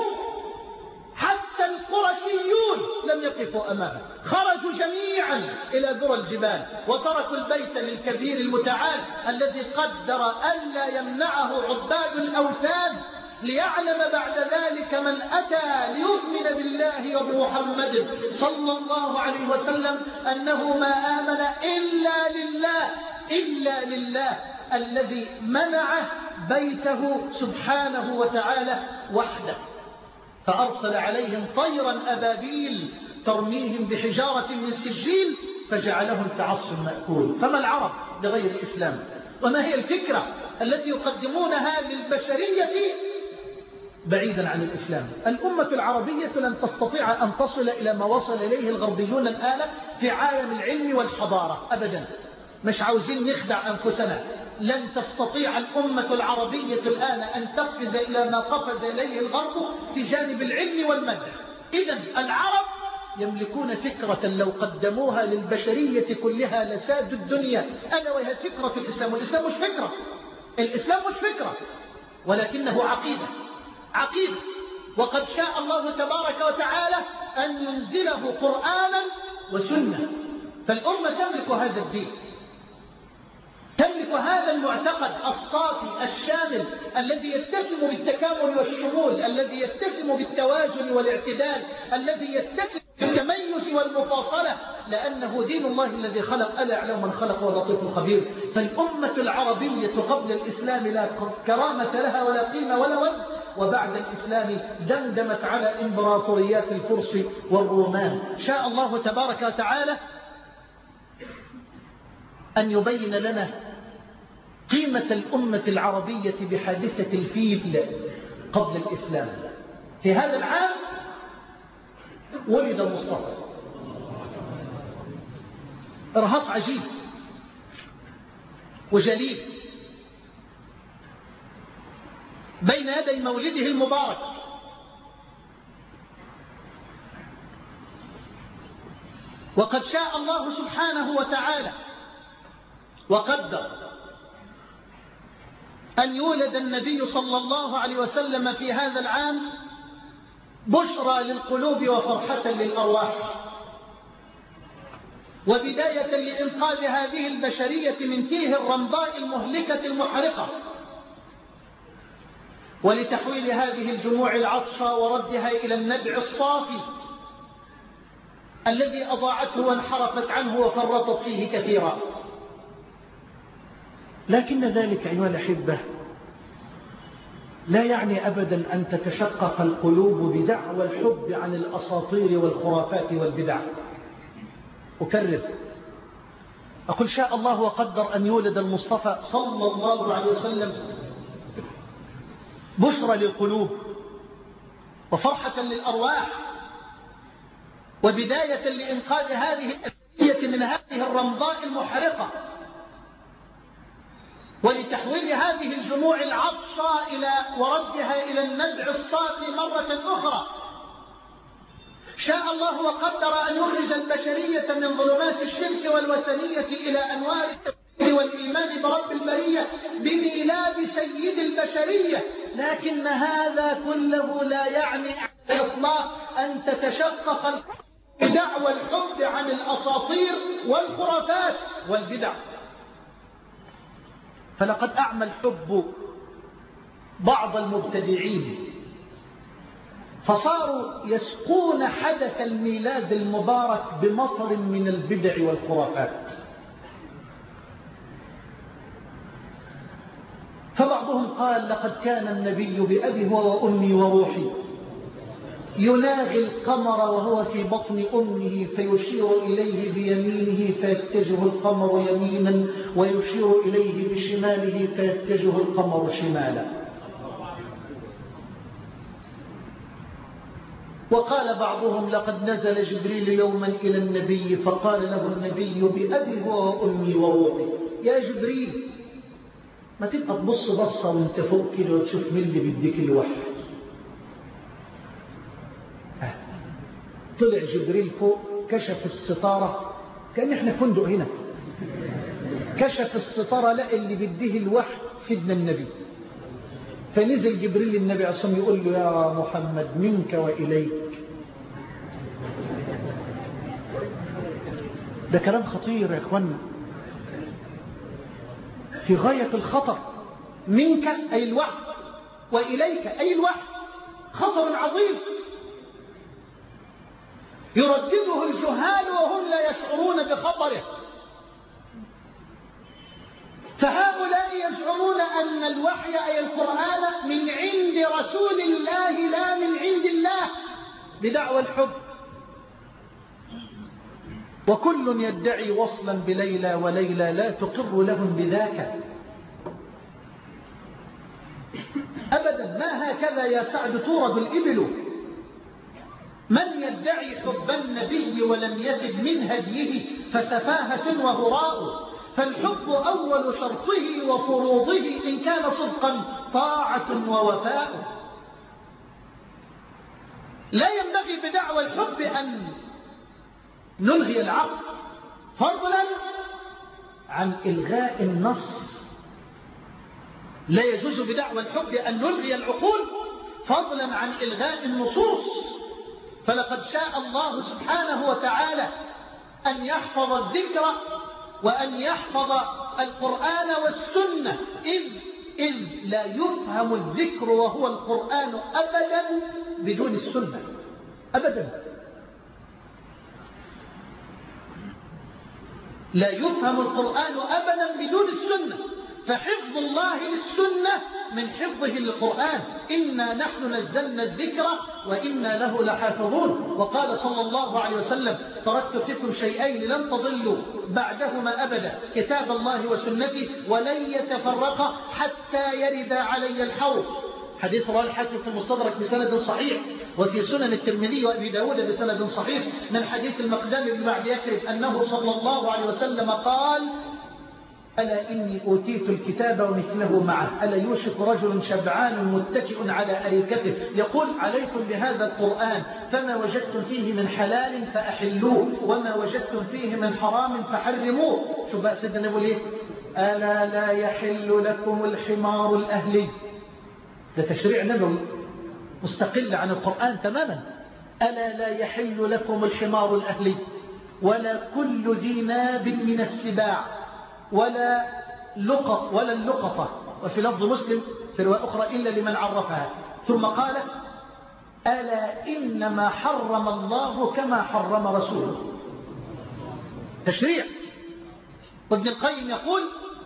حتى القرشيون لم يقفوا أمامه، خرجوا جميعا إلى ذرى الجبال وتركوا البيت للكبير المتعال الذي قدر ألا يمنعه عباد الأوثان، ليعلم بعد ذلك من أتى ليؤمن بالله وبمحمد صلى الله عليه وسلم أنه ما آمن إلا لله إلا لله الذي منعه بيته سبحانه وتعالى وحده. فأرسل عليهم طيرا أبابيل ترميهم بحجارة من سجيل فجعلهم كعصف مأكول. فما العرب بغير الإسلام؟ وما هي الفكرة التي يقدمونها للبشرية بعيدا عن الإسلام؟ الأمة العربية لن تستطيع أن تصل إلى ما وصل إليه الغربيون الآن في عالم العلم والحضارة أبدا. مش عاوزين نخدع أنفسنا، لن تستطيع الأمة العربية الآن أن تقفز إلى ما قفز إليه الغرب في جانب العلم والمادة. إذن العرب يملكون فكرة لو قدموها للبشرية كلها لسادوا الدنيا، ألا وهي فكرة الإسلام. والإسلام مش فكرة، الإسلام مش فكرة ولكنه عقيدة. عقيدة وقد شاء الله تبارك وتعالى أن ينزله قرآنا وسنة. فالأمة تملك هذا الدين، تملك هذا المعتقد الصافي الشامل الذي يتسم بالتكامل والشمول، الذي يتسم بالتوازن والاعتدال، الذي يتسم بالتميز والمفاصلة، لأنه دين الله الذي خلق، ألا يعلم من خلق واللطيف الخبير. فالأمة العربية قبل الإسلام لا كرامة لها ولا قيمة ولا وزن، وبعد الإسلام دمدمت على إمبراطوريات الفرس والرومان. شاء الله تبارك وتعالى أن يبين لنا قيمة الأمة العربية بحادثة الفيل قبل الإسلام. في هذا العام ولد مصطفى، إرهاص عجيب وجليل بين يدي مولده المبارك. وقد شاء الله سبحانه وتعالى وقدر أن يولد النبي صلى الله عليه وسلم في هذا العام بشرى للقلوب وفرحة للأرواح، وبداية لإنقاذ هذه البشرية من تيه الرمضاء المهلكة المحرقة، ولتحويل هذه الجموع العطشى وردها إلى النبع الصافي الذي أضاعته وانحرفت عنه وفرطت فيه كثيرا. لكن ذلك أيها الأحبة لا يعني أبدا أن تتشقق القلوب بدعوى الحب عن الأساطير والخرافات والبدع. أكرر أقول شاء الله وقدر أن يولد المصطفى صلى الله عليه وسلم بشرى للقلوب وفرحة للأرواح، وبداية لإنقاذ هذه الأبدية من هذه الرمضاء المحرقة ولتحويل هذه الجموع العطشة إلى وردها إلى النزع الصافي مرة أخرى. شاء الله وقدر أن يخرج البشرية من ظلمات الشرك والوثنية إلى أنوار التوحيد والإيمان برب البرية بميلاد سيد البشرية، لكن هذا كله لا يعني على الإطلاق أن تتشقق بدعوى الحب عن الأساطير والخرافات والبدع. فلقد أعمى الحب بعض المبتدعين فصاروا يسقون حدث الميلاد المبارك بمطر من البدع والخرافات. فبعضهم قال لقد كان النبي بأبي هو وأمي وروحي يناغي القمر وهو في بطن أمه فيشير إليه بيمينه فيتجه القمر يمينا ويشير إليه بشماله فيتجه القمر شمالا. وقال بعضهم لقد نزل جبريل يوما إلى النبي فقال له النبي بأبي هو وأمي وروحي يا جبريل ما تبقى تبص بصة وانت فوق كده وتشوف مين اللي بيديك الوحي. طلع جبريل فوق كشف الستارة كأن احنا فندق هنا، كشف الستارة لقى اللي بيديه الوحي سيدنا النبي. فنزل جبريل للنبي عصام يقول له يا محمد منك وإليك. ده كلام خطير يا اخوانا في غاية الخطر. منك أي الوحي وإليك أي الوحي، خطر عظيم يردده الجهال وهم لا يشعرون بخطره. فهؤلاء يزعمون أن الوحي أي القرآن من عند رسول الله لا من عند الله بدعوى الحب. وكل يدعي وصلا بليلى وليلى لا تقر لهم بذاك أبدا. ما هكذا يا سعد تورد الإبل. من يدعي حب النبي ولم يزد من هديه فسفاهة وهراء. فالحب أول شرطه وفروضه إن كان صدقا طاعة ووفاء. لا ينبغي بدعوى الحب أن نلغي العقل فضلا عن إلغاء النص. لا يجوز بدعوى الحب أن نلغي العقول فضلا عن إلغاء النصوص. فلقد شاء الله سبحانه وتعالى أن يحفظ الذكر وأن يحفظ القرآن والسنة إذ, إذ لا يفهم الذكر وهو القرآن أبدا بدون السنة أبدا. لا يفهم القرآن أبدا بدون السنة. فحفظ الله للسنة من حفظه للقرآن. إنا نحن نزلنا الذكر وإنا له لحافظون. وقال صلى الله عليه وسلم تركت فيكم شيئين لن تضلوا بعدهما أبدا كتاب الله وسنتي ولن يتفرقا حتى يرد علي الحوض. حديث رواه الحاكم في المستدرك بسند صحيح وفي سنن الترمذي وأبي داود بسند صحيح من حديث المقدام بن معد يكرب أنه صلى الله عليه وسلم قال ألا إني أوتيت الكتاب ومثله معه ألا يوشك رجل شبعان متكئ على أريكته يقول عليكم بهذا القرآن فما وجدتم فيه من حلال فأحلوه وما وجدتم فيه من حرام فحرموه. شو بقى سيدنا نقول إيه؟ ألا لا يحل لكم الحمار الأهلي. ده تشريع نبوي مستقل عن القرآن تماما. ألا لا يحل لكم الحمار الأهلي ولا كل ذي ناب من السباع ولا لقط ولا اللقطة. وفي لفظ مسلم في رواية أخرى إلا لمن عرفها. ثم قال ألا إنما حرم الله كما حرم رسوله. تشريع. وابن القيم يقول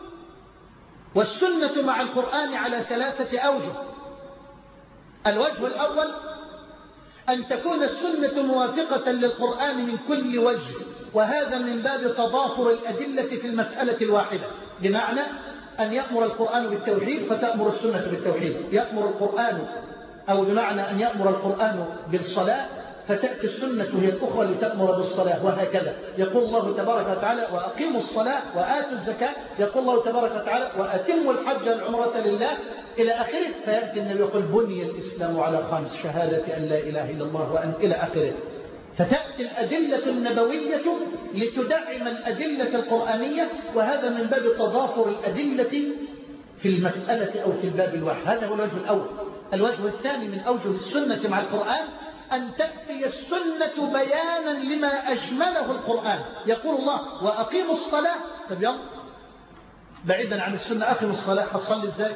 والسنة مع القرآن على ثلاثة أوجه. الوجه الأول أن تكون السنة موافقة للقرآن من كل وجه وهذا من باب تضافر الأدلة في المسألة الواحدة. بمعنى أن يأمر القرآن بالتوحيد فتأمر السنة بالتوحيد. يأمر القرآن أو بمعنى أن يأمر القرآن بالصلاة فتأتي السنة هي الأخرى لتأمر بالصلاة، وهكذا. يقول الله تبارك وتعالى وأقيموا الصلاة وآتوا الزكاة، يقول الله تبارك وتعالى وأتموا الحج والعمرة لله إلى آخره. فيأتي النبي يقول بني الإسلام على خمس: شهادة أن لا إله إلا الله وأن إلى آخره. فتأتي الأدلة النبوية لتدعم الأدلة القرآنية، وهذا من باب تضافر الأدلة في المسألة أو في الباب الواحد. هذا هو الوجه الأول. الوجه الثاني من أوجه السنة مع القرآن أن تأتي السنة بيانا لما أجمله القرآن. يقول الله وأقيموا الصلاة. طب يلا بعيدا عن السنة، أقيموا الصلاة، هتصلي إزاي؟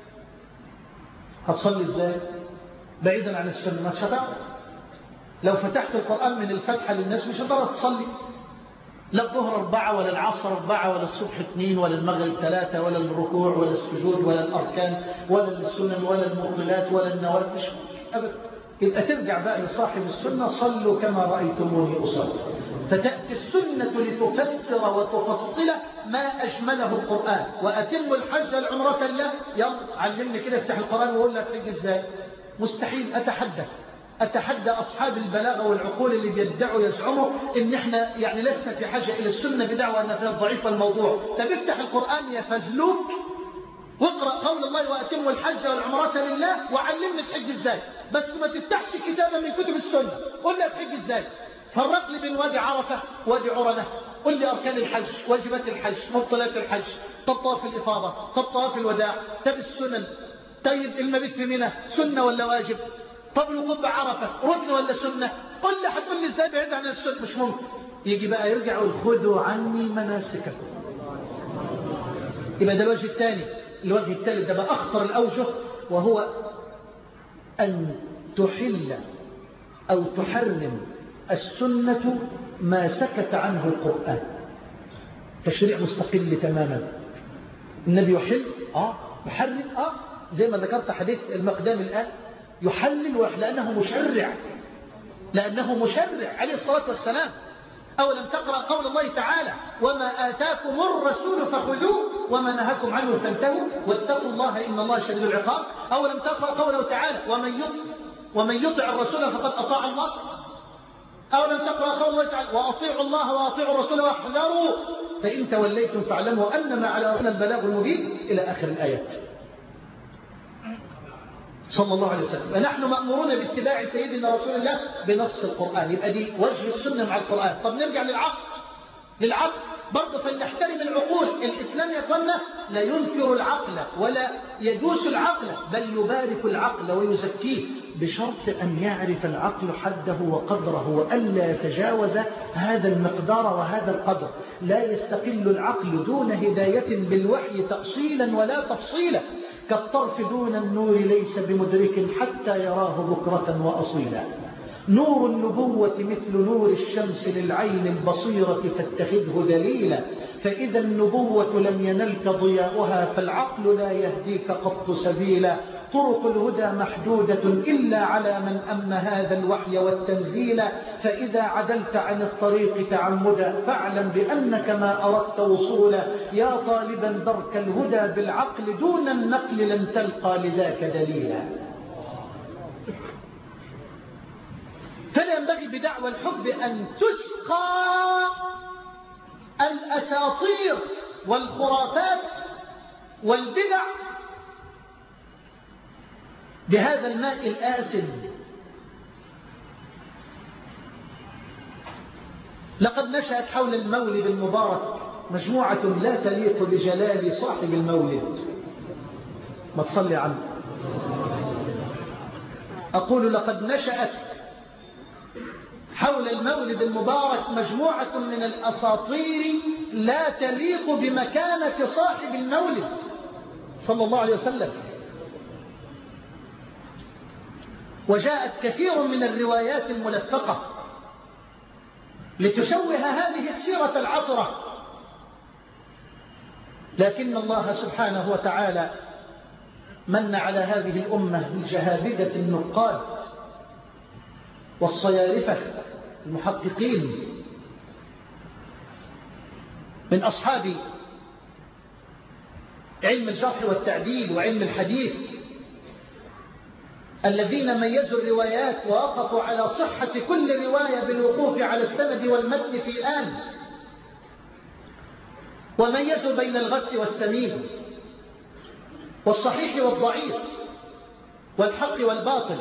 هتصلي إزاي بعيدا عن السنة؟ ما تشتغل. لو فتحت القرآن من الفتحة للناس مش هتقدر تصلي، لا الظهر أربعة ولا العصر أربعة ولا الصبح اثنين ولا المغرب ثلاثة ولا الركوع ولا السجود ولا الأركان ولا السنن ولا المقبلات ولا النوافل، مش أبدا. يبقى ترجع بقى لصاحب السنة: صلوا كما رأيتموني أصلي. فتأتي السنة لتفسر وتفصل ما أجمله القرآن. وأتموا الحج والعمرة لله. يلا علمني كده، افتح القرآن وقول لك تيجي ازاي. مستحيل. أتحدى أتحدى أصحاب البلاغة والعقول اللي بيدعوا يزعموا إن إحنا يعني لسنا في حاجة إلى السنة بدعوة أن فيها ضعيف الموضوع. طب افتح القرآن يا فزلوك واقرأ قول الله وأتموا الحج والعمرة لله وعلمني تحج إزاي. بس ما تفتحش كتابا من كتب السنة قول لي تحج إزاي. فرق لي بين وادي عرفة وادي عرنة، قل لي أركان الحج، واجبات الحج، مبطلات الحج، طب طواف الإفاضة، طب طواف الوداع، طب السنن، طيب المبيت في منى سنة ولا واجب، طب الوقوف بعرفة ركن ولا سنة. قل لي هتقول لي ازاي بعيد عن السنة؟ مش ممكن. يجي بقى يرجع خذوا عني مناسككم. يبقى ده الوجه الثاني. الوجه الثالث ده بقى أخطر الأوجه، وهو أن تحل أو تحرم السنة ما سكت عنه القرآن. تشريع مستقل تماما. النبي يحل آه يحرم آه زي ما ذكرت حديث المقدام الآن، يحلل لأنه مشرع، لأنه مشرع عليه الصلاة والسلام. أولم تقرأ قول الله تعالى وما آتاكم الرسول فخذوه وما نهاكم عنه فانتهوا واتقوا الله إن الله شديد العقاب. أولم تقرأ قوله تعالى ومن يطع ومن يطع الرسول فقد أطاع الله. أولم تقرأ قول الله تعالى وأطيعوا الله وأطيعوا الرسول واحذروا فإن توليتم فاعلموا أنما على البلاغ المبين إلى آخر الآيات. صلى الله عليه وسلم. ونحن مأمورون باتباع سيدنا رسول الله بنص القرآن. يبقى دي وجه السنة مع القرآن. طب نرجع للعقل للعقل برضه، فلنحترم العقول. الإسلام يا اخوانا لا ينكر العقل ولا يدوس العقل، بل يبارك العقل ويزكيه، بشرط أن يعرف العقل حده وقدره وألا يتجاوز هذا المقدار وهذا القدر. لا يستقل العقل دون هداية بالوحي تأصيلا ولا تفصيلا، كالطرف دون النور ليس بمدرك حتى يراه بكرة وأصيلا. نور النبوة مثل نور الشمس للعين البصيرة فاتخذه دليلا، فإذا النبوة لم ينلك ضياؤها فالعقل لا يهديك قط سبيلا. طرق الهدى محدودة إلا على من أم هذا الوحي والتنزيل، فإذا عدلت عن الطريق تعمدا فاعلم بأنك ما أردت وصولا. يا طالبا درك الهدى بالعقل دون النقل لن تلقى لذاك دليلا. فلا ينبغي بدعوى الحب أن تسقى الأساطير والخرافات والبدع بهذا الماء الآسن. لقد نشأت حول المولد المبارك مجموعة لا تليق بجلال صاحب المولد. ما تصلي عنه. أقول لقد نشأت حول المولد المبارك مجموعة من الأساطير لا تليق بمكانة صاحب المولد صلى الله عليه وسلم. وجاءت كثير من الروايات الملفقة لتشوه هذه السيرة العطرة، لكن الله سبحانه وتعالى من على هذه الأمة الجهابدة النقاد والصيارفة المحققين من أصحاب علم الجرح والتعديل وعلم الحديث الذين ميزوا الروايات ووقفوا على صحة كل رواية بالوقوف على السند والمتن في آن، وميزوا بين الغث والسمين والصحيح والضعيف والحق والباطل.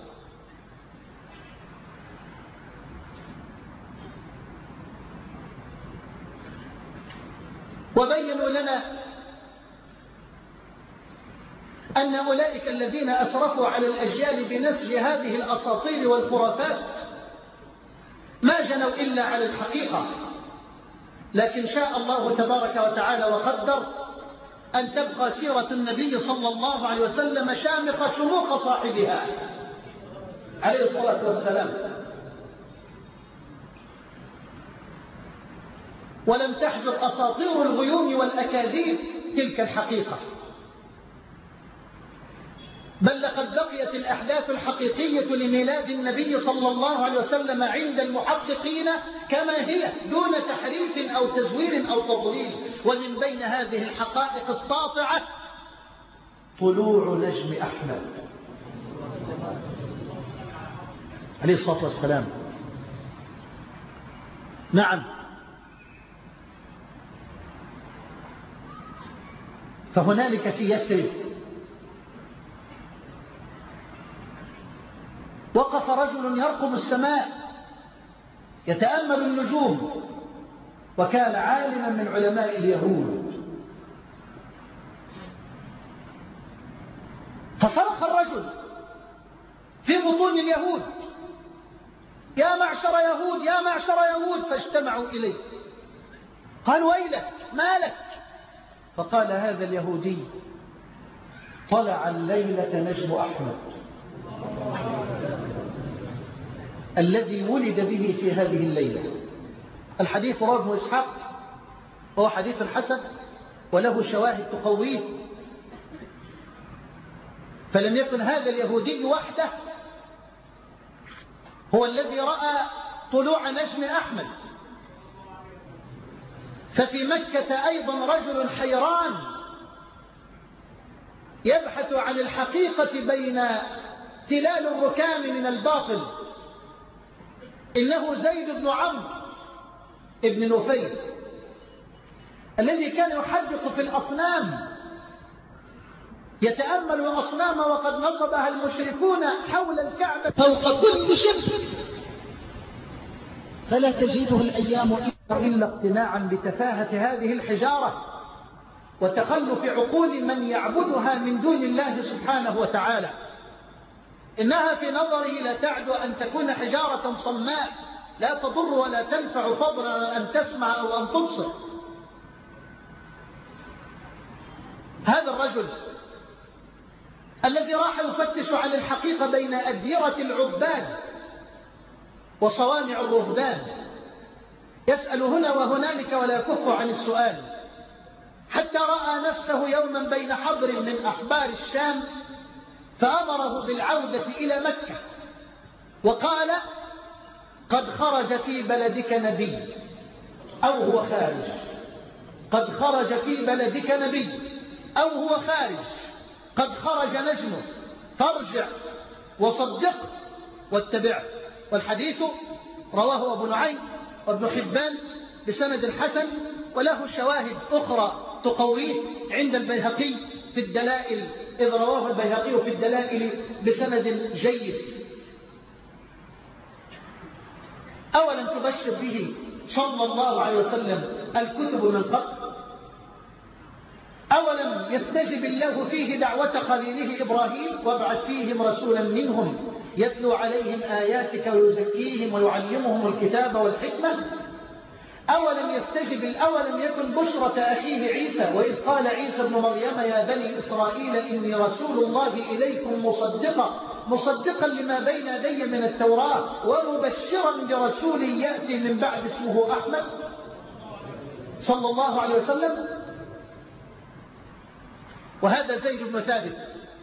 وبينوا لنا أن أولئك الذين أسرفوا على الأجيال بنسج هذه الأساطير والخرافات ما جنوا إلا على الحقيقة، لكن شاء الله تبارك وتعالى وقدر أن تبقى سيرة النبي صلى الله عليه وسلم شامخة شموخ صاحبها عليه الصلاة والسلام، ولم تحجر أساطير الغيوم والأكاذيب تلك الحقيقة، بل لقد بقيت الأحداث الحقيقية لميلاد النبي صلى الله عليه وسلم عند المحققين كما هي دون تحريف أو تزوير أو تضليل. ومن بين هذه الحقائق الساطعة طلوع نجم أحمد عليه الصلاة والسلام. نعم، فهنالك في يثرب وقف رجل يرقم السماء يتأمل النجوم، وكان عالما من علماء اليهود. فصرخ الرجل في بطون اليهود: يا معشر يهود، يا معشر يهود! فاجتمعوا إليه، قالوا: ويلك، ما لك؟ فقال هذا اليهودي: طلع الليلة نجم أحمد الذي ولد به في هذه الليلة. الحديث رواه ابن إسحاق، وهو حديث حسن وله شواهد تقويه. فلم يكن هذا اليهودي وحده هو الذي رأى طلوع نجم أحمد، ففي مكة أيضا رجل حيران يبحث عن الحقيقة بين تلال الركام من الباطل. إنه زيد بن عمرو ابن نفيل الذي كان يحدث في الأصنام، يتأمل الأصنام وقد نصبها المشركون حول الكعبة فوق كل شبر، فلا تزيده الأيام إلا اقتناعا بتفاهة هذه الحجارة وتخلف عقول من يعبدها من دون الله سبحانه وتعالى. إنها في نظره لا تعدو أن تكون حجارة صماء لا تضر ولا تنفع، فضلا أن تسمع أو أن تبصر. هذا الرجل الذي راح يفتش عن الحقيقة بين أديرة العباد وصوامع الرهبان يسأل هنا وهنالك ولا يكف عن السؤال، حتى رأى نفسه يوما بين حبر من أحبار الشام فأمره بالعودة إلى مكة وقال: قد خرج في بلدك نبي، أو هو خارج، قد خرج في بلدك نبي أو هو خارج، قد خرج نجمه، فارجع وصدق واتبعه. والحديث رواه أبو نعيم وابن حبان بسند حسن، وله شواهد أخرى تقويه عند البيهقي في الدلائل، إذ رواه البيهقي في الدلائل بسند جيد. أولم تبشر به صلى الله عليه وسلم الكتب من قبل؟ أولم يستجب الله فيه دعوة خليله إبراهيم: وابعث فيهم رسولا منهم يتلو عليهم آياتك ويزكيهم ويعلمهم الكتاب والحكمة؟ أولم يستجب الأولم يكن بشرة أخيه عيسى وإذ قال عيسى ابن مريم يا بني إسرائيل إني رسول الله إليكم مصدقا مصدقا لما بين يدي من التوراة ومبشرا برسول يأتي من بعد اسمه أحمد صلى الله عليه وسلم. وهذا زيد بن ثابت.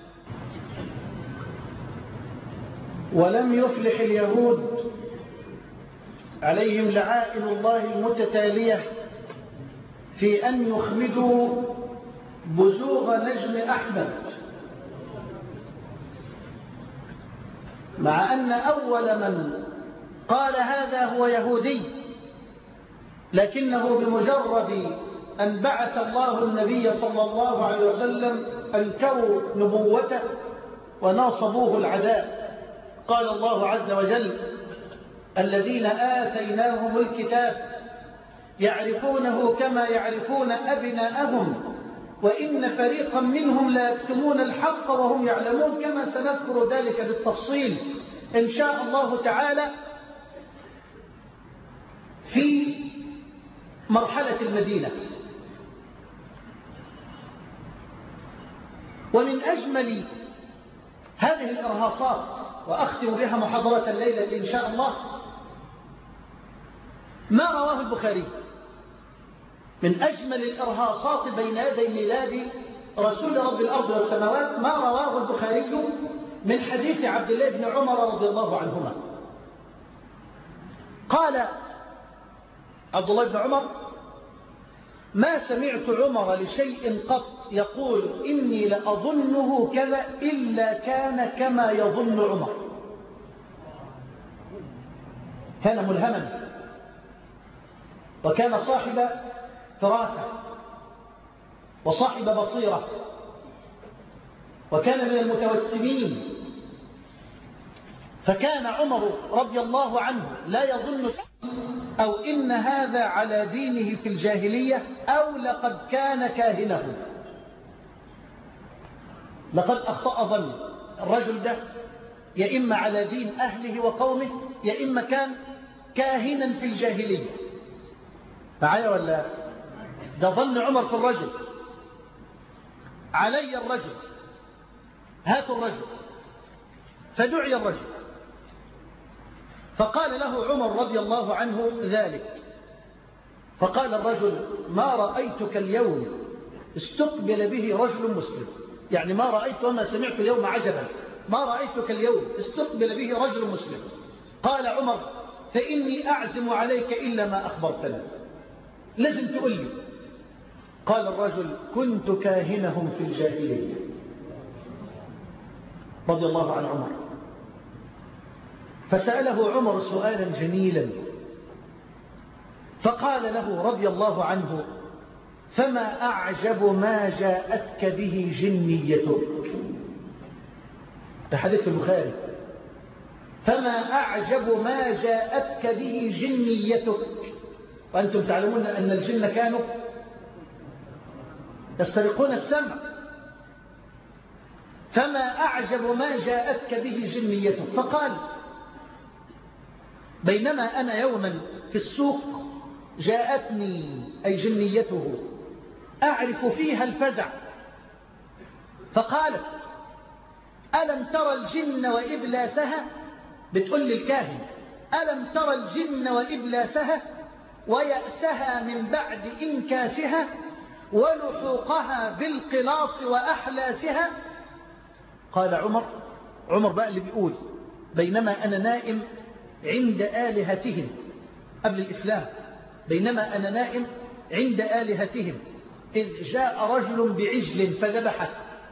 ولم يفلح اليهود عليهم لعائن الله المتتالية في أن يخمدوا بزوغ نجم أحمد مع أن أول من قال هذا هو يهودي، لكنه بمجرد أن بعث الله النبي صلى الله عليه وسلم أنكروا نبوته وناصبوه العداء. قال الله عز وجل: الذين آتيناهم الكتاب يعرفونه كما يعرفون أبناءهم وإن فريقا منهم لا يكتمون الحق وهم يعلمون، كما سنذكر ذلك بالتفصيل إن شاء الله تعالى في مرحلة المدينة. ومن أجمل هذه الإرهاصات، وأختم بها محاضرة الليلة إن شاء الله، ما رواه البخاري من أجمل الإرهاصات بين يدي ميلاد رسول رب الأرض والسماوات، ما رواه البخاري من حديث عبد الله بن عمر رضي الله عنهما. قال عبد الله بن عمر: ما سمعت عمر لشيء قط يقول إني لأظنه كذا إلا كان كما يظن عمر. كان ملهما، وكان صاحب فراسة وصاحب بصيرة، وكان من المتوسمين. فكان عمر رضي الله عنه لا يظن أو إن هذا على دينه في الجاهلية أو لقد كان كاهنه. لقد أخطأ ظن الرجل ده، يا إما على دين أهله وقومه، يا إما كان كاهنا في الجاهلية. معايا ولا؟ ده ظن عمر في الرجل. علي الرجل، هاتوا الرجل. فدعي الرجل، فقال له عمر رضي الله عنه ذلك. فقال الرجل: ما رأيتك اليوم استقبل به رجل مسلم، يعني ما رأيت وما سمعت اليوم عجبا، ما رأيتك اليوم استقبل به رجل مسلم. قال عمر: فإني أعزم عليك إلا ما أخبرتني، لازم تقول لي. قال الرجل: كنت كاهنهم في الجاهلية. رضي الله عن عمر. فسأله عمر سؤالا جميلا، فقال له رضي الله عنه: فما أعجب ما جاءتك به جنيتك. ده حديث البخاري. فما أعجب ما جاءتك به جنيتك. وأنتم تعلمون أن الجن كانوا يسترقون السمع. فما أعجب ما جاءتك به جنيتك. فقال: بينما أنا يوما في السوق جاءتني أي جنيته أعرف فيها الفزع، فقالت: ألم ترى الجن وإبلاسها؟ بتقول للكاهن: ألم ترى الجن وإبلاسها ويأسها من بعد إنكاسها ولحوقها بالقلاص وأحلاسها؟ قال عمر عمر بقى اللي بيقول: بينما أنا نائم عند آلهتهم قبل الإسلام، بينما أنا نائم عند آلهتهم إذ جاء رجل بعجل فذبحه،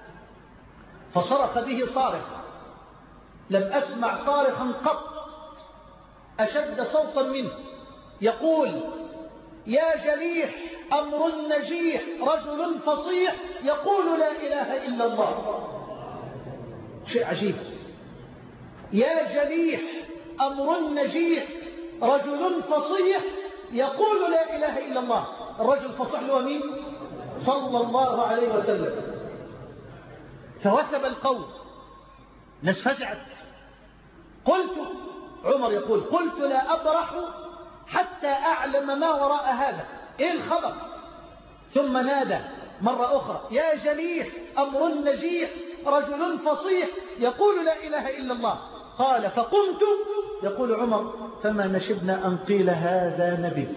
فصرخ به صارخ، لم أسمع صارخا قط أشد صوتا منه، يقول: يا جليح أمر نجيح رجل فصيح يقول لا إله إلا الله. شيء عجيب. يا جليح أمر نجيح رجل فصيح يقول لا إله إلا الله. الرجل الفصيح هو مين؟ صلى الله عليه وسلم. فوثب القول، ناس فزعت. قلت، عمر يقول: قلت لا أبرح حتى أعلم ما وراء هذا، إيه الخبر؟ ثم نادى مرة أخرى: يا جليح أمر نجيح رجل فصيح يقول لا إله إلا الله. قال: فقمت، يقول عمر: فما نشبنا أن قيل هذا نبي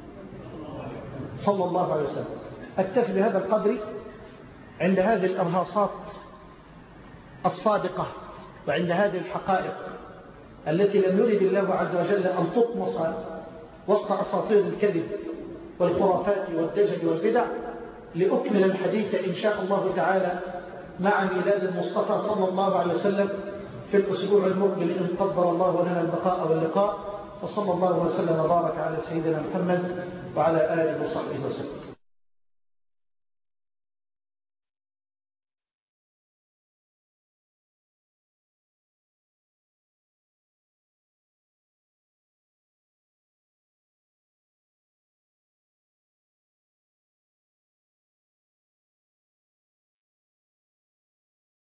صلى الله عليه وسلم. أكتفي بهذا القدر عند هذه الإرهاصات الصادقة وعند هذه الحقائق التي لم يرد الله عز وجل أن تطمس وسط أساطير الكذب والخرافات والدجل والبدع، لأكمل الحديث إن شاء الله تعالى مع ميلاد المصطفى صلى الله عليه وسلم في الأسبوع المقبل إن قدر الله لنا البقاء واللقاء. وصلى الله وسلم وبارك على سيدنا محمد وعلى آله وصحبه وسلم.